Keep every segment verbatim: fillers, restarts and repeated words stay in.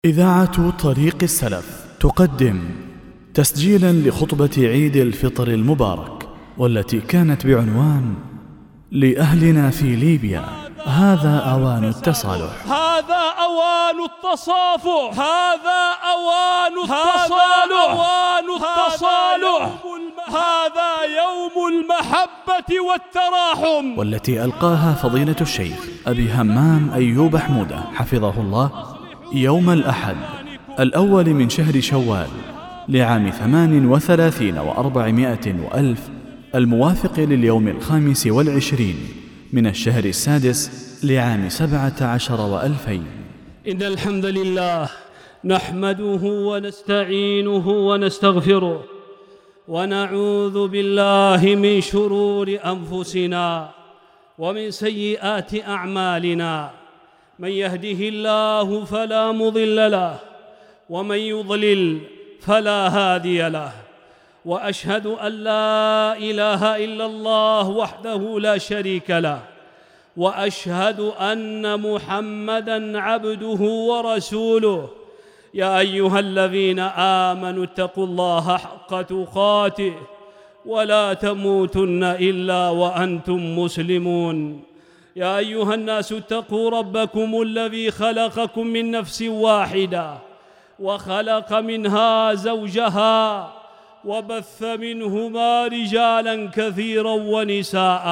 إذاعة طريق السلف تقدم تسجيلا لخطبة عيد الفطر المبارك، والتي كانت بعنوان لأهلنا في ليبيا هذا أوان التصالح. هذا أوان التصافح، هذا أوان التصالح، أوان التصالح، هذا يوم المحبة والتراحم، والتي ألقاها فضيلة الشيخ أبي همام أيوب حمودة حفظه الله يوم الأحد الأول من شهر شوال لعام ثمان وثلاثين وأربعمائة وألف، الموافق لليوم الخامس والعشرين من الشهر السادس لعام سبعة عشر وألفين. إن الحمد لله نحمده ونستعينه ونستغفره، ونعوذ بالله من شرور أنفسنا ومن سيئات أعمالنا. من يهده الله فلا مضل له، ومن يضلل فلا هادي له، وأشهد أن لا إله إلا الله وحده لا شريك له، وأشهد أن محمدًا عبده ورسوله. يا أيها الذين آمنوا اتقوا الله حق تقاته ولا تموتن إلا وأنتم مسلمون. يا أيها الناس اتقوا ربكم الذي خلقكم من نفس واحدة، وخلق منها زوجها، وبث منهما رجالاً كثيراً ونساء.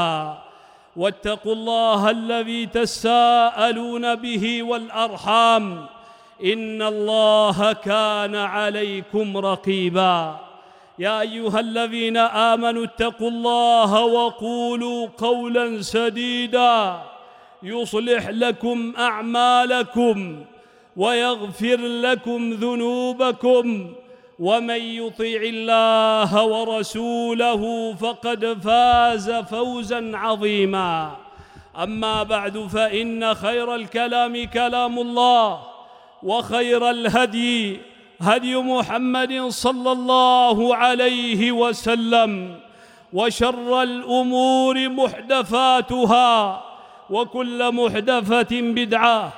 واتقوا الله الذي تساءلون به والأرحام، إن الله كان عليكم رقيباً. يا أيها الذين آمنوا اتقوا الله وقولوا قولاً سديداً يصلح لكم أعمالكم ويغفر لكم ذنوبكم، ومن يطع الله ورسوله فقد فاز فوزاً عظيماً. أما بعد، فإن خير الكلام كلام الله، وخير الهدي هدي محمد صلى الله عليه وسلم، وشر الأمور محدثاتها، وكل محدثة بدعة،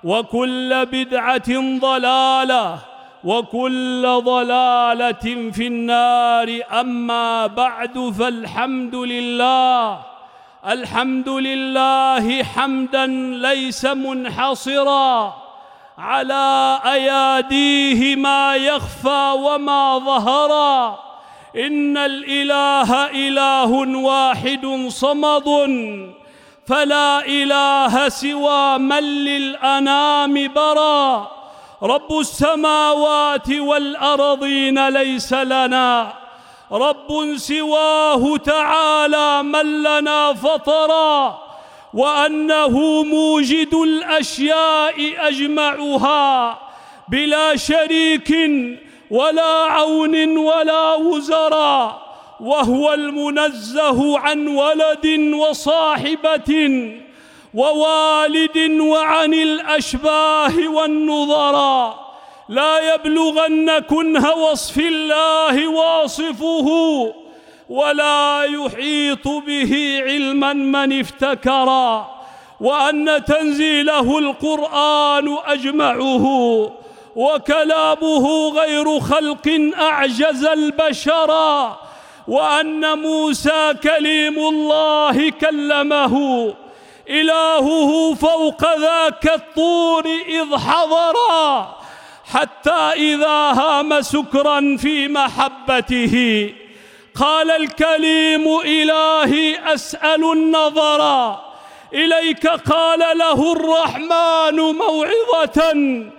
وكل بدعة ضلالة، وكل ضلالة في النار. أما بعد، فالحمد لله، الحمد لله حمداً ليس منحصراً على أياديه ما يخفى وما ظهر. إن الإله إله واحد صمد، فلا إله سوى من للأنام برا. رب السماوات والأرضين ليس لنا رب سواه تعالى من لنا فطرا، وأنه موجد الأشياء أجمعها بلا شريك ولا عون ولا وزراء، وهو المنزه عن ولد وصاحبة ووالد وعن الأشباه والنظراء. لا يبلغن كنه وصف الله واصفه، ولا يحيط به علما من افتكرا. وأن تنزيله القرآن أجمعه، وكلامه غير خلق أعجز البشرا. وأن موسى كليم الله كلمه إلهه فوق ذاك الطور إذ حضرا، حتى إذا هام سكرا في محبته قال الكليم إلهي أسأل النظر إليك. قال له الرحمن موعظة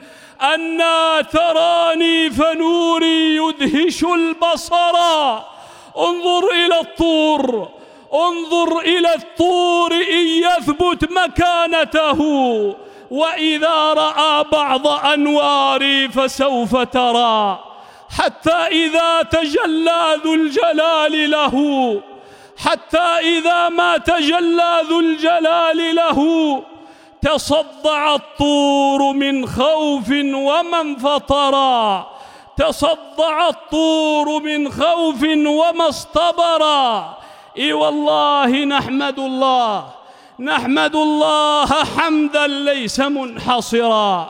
أنا تراني فنوري يدهش البصر. انظر إلى الطور، انظر إلى الطور إن يثبت مكانته، وإذا رأى بعض أنواري فسوف ترى. حتى إذا تجلى ذو الجلال له، حتى إذا ما تجلى ذو الجلال له، تصدع الطور من خوف ومن فطرا. تصدع الطور من خوف وما اصطبرا. إي والله نحمد الله، نحمد الله حمداً ليس منحصراً،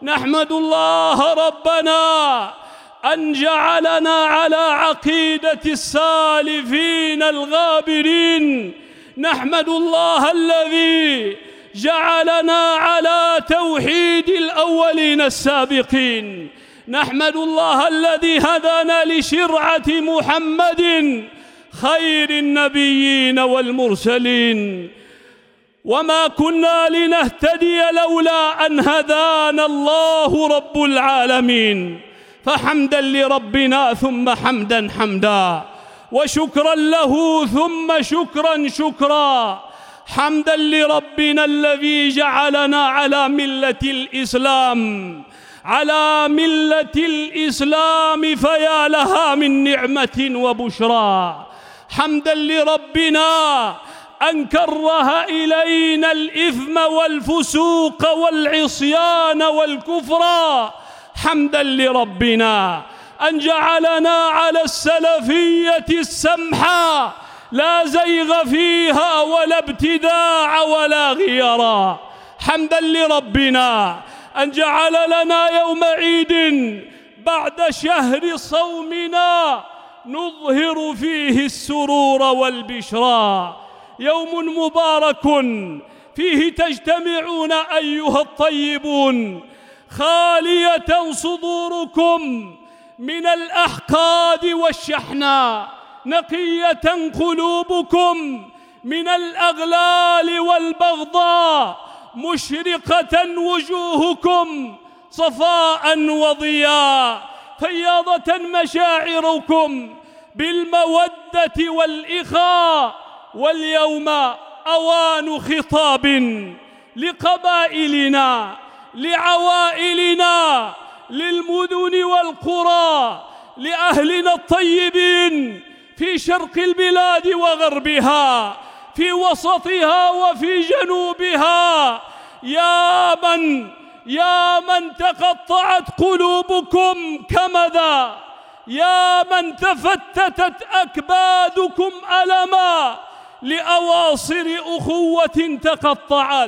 نحمد الله ربنا أن جعلنا على عقيدة السالفين الغابرين. نحمد الله الذي جعلنا على توحيد الأولين السابقين. نحمد الله الذي هدانا لشرعة محمد خير النبيين والمرسلين. وما كنا لنهتدي لولا أن هدانا الله رب العالمين. فحمدا لربنا ثم حمدا حمدا، وشكرا له ثم شكرا شكرا. حمدا لربنا الذي جعلنا على ملة الإسلام، على ملة الإسلام، فيا لها من نعمة وبشرى. حمدا لربنا أن كره إلينا الإثم والفسوق والعصيان والكفر. حمدا لربنا أن جعلنا على السلفية السمحة، لا زيغ فيها ولا ابتداع ولا غيرا. حمدا لربنا أن جعل لنا يوم عيد بعد شهر صومنا نظهر فيه السرور والبشرى. يوم مبارك فيه تجتمعون أيها الطيبون، خالية صدوركم من الأحقاد والشحناء، نقية قلوبكم من الأغلال والبغضاء، مشرقة وجوهكم صفاء وضياء، فياضة مشاعركم بالمودة والإخاء. واليوم أوان خطاب لقبائلنا، لعوائلنا، للمدن والقرى، لأهلنا الطيبين في شرق البلاد وغربها، في وسطها وفي جنوبها. يا من يا من تقطعت قلوبكم كمدا، يا من تفتتت أكبادكم ألما، لأواصر أخوة تقطعت،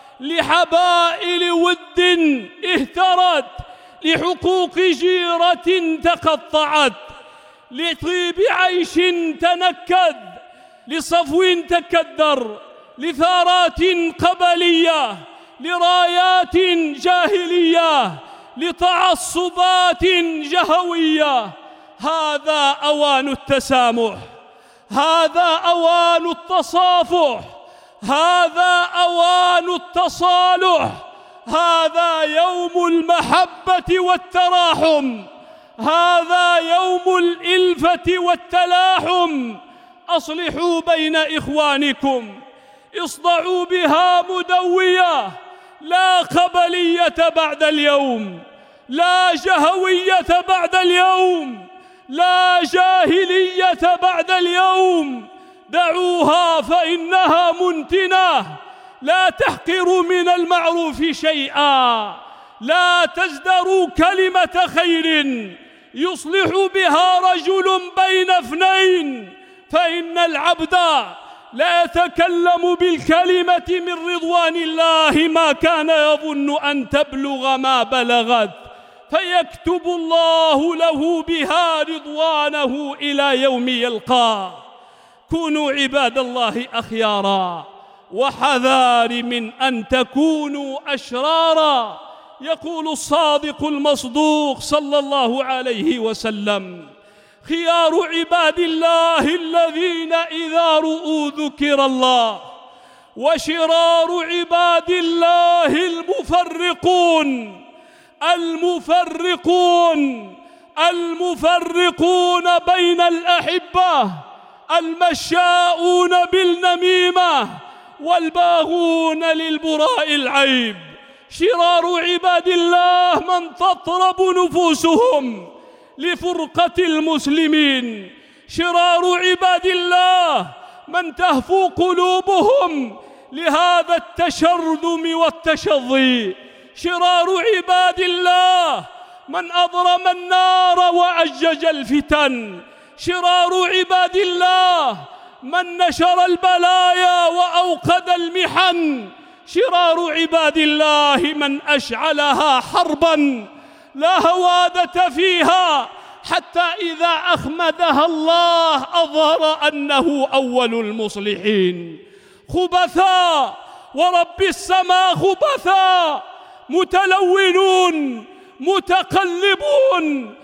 لحبائل ود اهترت، لحقوق جيرة تقطعت، لطيب عيش تنكد، لصفو تكدر، لثارات قبلية، لرايات جاهلية، لتعصبات جهوية. هذا أوان التسامح، هذا أوان التصافح، هذا أوان التصالح، هذا يوم المحبة والتراحم، هذا يوم الإلفة والتلاحم. أصلحوا بين إخوانكم، اصدعوا بها مدوية. لا قبلية بعد اليوم، لا جهوية بعد اليوم، لا جاهلية بعد اليوم. دعوها فإنها منتنة. لا تحقروا من المعروف شيئا، لا تزدروا كلمة خير يصلح بها رجل بين اثنين، فإن العبد لا يتكلم بالكلمة من رضوان الله ما كان يظن أن تبلغ ما بلغت، فيكتب الله له بها رضوانه إلى يوم يلقاه. كونوا عباد الله أخيارا، وحذار من أن تكونوا أشرارا. يقول الصادق المصدوق صلى الله عليه وسلم: خيار عباد الله الذين إذا رؤوا ذكر الله، وشرار عباد الله المفرقون المفرقون المفرقون بين الأحبة، المشاؤون بالنميمة، والباغون للبراء العيب. شرار عباد الله من تطرب نفوسهم لفرقة المسلمين. شرار عباد الله من تهفو قلوبهم لهذا التشرذم والتشظي. شرار عباد الله من أضرم النار وأجج الفتن. شرار عباد الله من نشر البلايا وأوقد المحن. شرار عباد الله من أشعلها حربا لا هوادة فيها، حتى إذا أخمدها الله أظهر أنه أول المصلحين. خبثاء ورب السماء خبثاء، متلونون متقلبون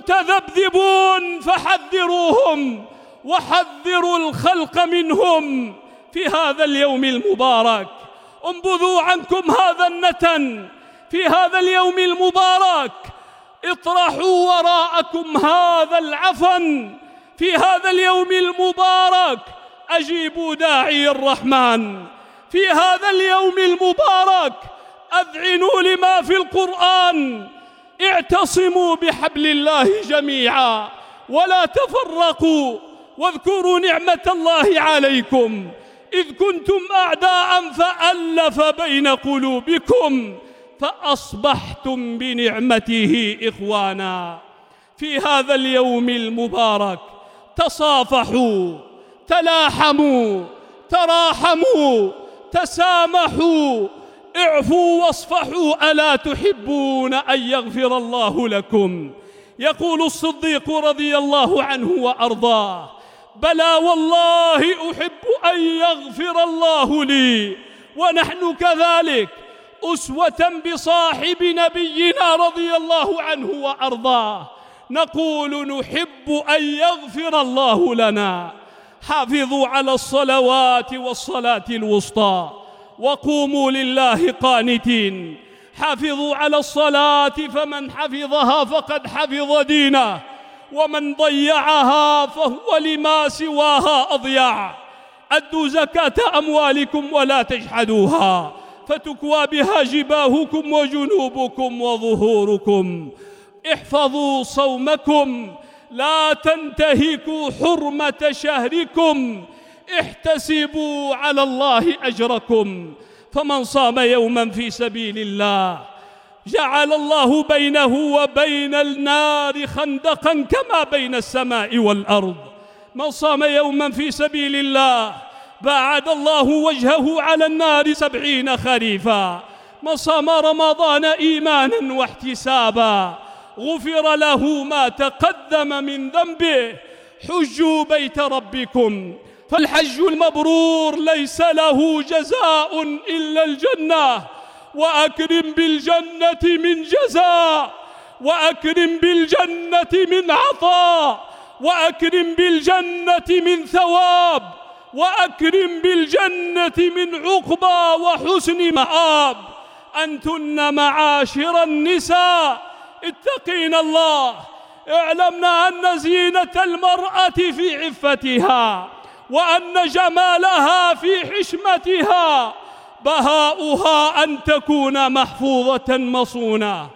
متذبذبون، فحذروهم وحذروا الخلق منهم في هذا اليوم المبارك. انبذوا عنكم هذا النتن في هذا اليوم المبارك، اطرحوا وراءكم هذا العفن في هذا اليوم المبارك، أجيبوا داعي الرحمن في هذا اليوم المبارك، أذعنوا لما في القرآن، اعتصموا بحبل الله جميعا ولا تفرقوا، واذكروا نعمة الله عليكم إذ كنتم أعداء فألف بين قلوبكم فأصبحتم بنعمته إخوانا. في هذا اليوم المبارك تصافحوا، تلاحموا، تراحموا، تسامحوا، اعفوا واصفحوا، ألا تحبون أن يغفر الله لكم؟ يقول الصديق رضي الله عنه وأرضاه: بلى والله أحب أن يغفر الله لي. ونحن كذلك أسوة بصاحب نبينا رضي الله عنه وأرضاه، نقول نحب أن يغفر الله لنا. حافظوا على الصلوات والصلاة الوسطى وقوموا لله قانتين. حافظوا على الصلاة، فمن حفظها فقد حفظ دينه، ومن ضيعها فهو لما سواها أضيع. أدوا زكاة أموالكم ولا تجحدوها، فتكوى بها جباهكم وجنوبكم وظهوركم. احفظوا صومكم، لا تنتهكوا حرمة شهركم، احتسبوا على الله أجركم. فمن صام يوما في سبيل الله جعل الله بينه وبين النار خندقا كما بين السماء والأرض. من صام يوما في سبيل الله باعد الله وجهه على النار سبعين خريفا. من صام رمضان إيمانا واحتسابا غفر له ما تقدم من ذنبه. حجوا بيت ربكم، فالحج المبرور ليس له جزاء إلا الجنة. وأكرم بالجنة من جزاء، وأكرم بالجنة من عطاء، وأكرم بالجنة من ثواب، وأكرم بالجنة من عقبى وحسن مآب. أنتن معاشر النساء اتقين الله، اعلمنا أن زينة المرأة في عفتها، وأن جمالها في حشمتها، بهاؤها أن تكون محفوظة مصونة،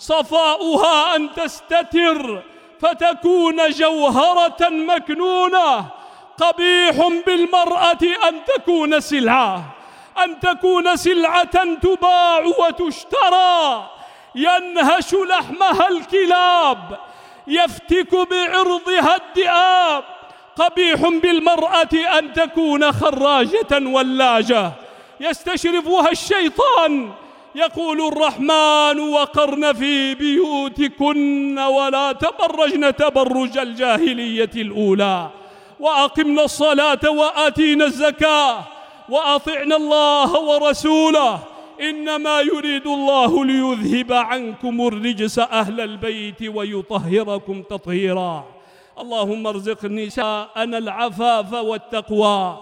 صفاؤها أن تستتر فتكون جوهرة مكنونة. قبيح بالمرأة أن تكون سلعة، أن تكون سلعة تباع وتشترى، ينهش لحمها الكلاب، يفتك بعرضها الذئاب. قبيح بالمرأة أن تكون خراجة ولاجة يستشرفها الشيطان. يقول الرحمن: وقرن في بيوتكن ولا تبرجن تبرج الجاهلية الأولى، وأقمنا الصلاة وآتينا الزكاة وأطعنا الله ورسوله، إنما يريد الله ليذهب عنكم الرجس أهل البيت ويطهركم تطهيرا. اللهم ارزق نساءنا العفاف والتقوى،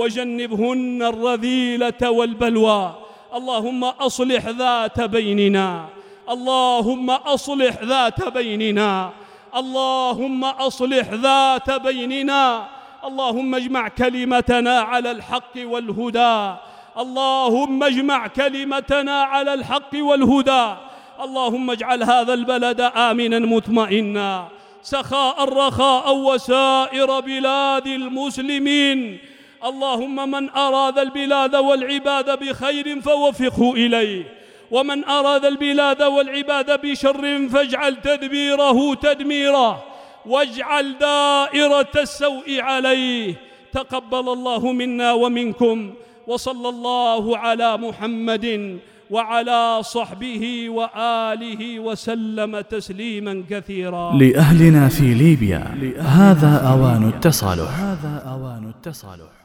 وجنبهن الرذيلة والبلوى. اللهم أصلح ذات بيننا، اللهم أصلح ذات بيننا، اللهم أصلح ذات بيننا. اللهم اجمع كلمتنا على الحق والهدى، اللهم اجمع كلمتنا على الحق والهدى. اللهم اجعل هذا البلد آمنا مطمئنا سخاء رخاء وسائر بلاد المسلمين. اللهم من أراد البلاد والعباد بخير فوفقه إليه، ومن أراد البلاد والعباد بشر فاجعل تدبيره تدميرا، واجعل دائرة السوء عليه. تقبل الله منا ومنكم، وصلى الله على محمد وعلى صحبه وآله وسلم تسليما كثيرا. لأهلنا في ليبيا هذا أوان التصالح. هذا أوان التصالح.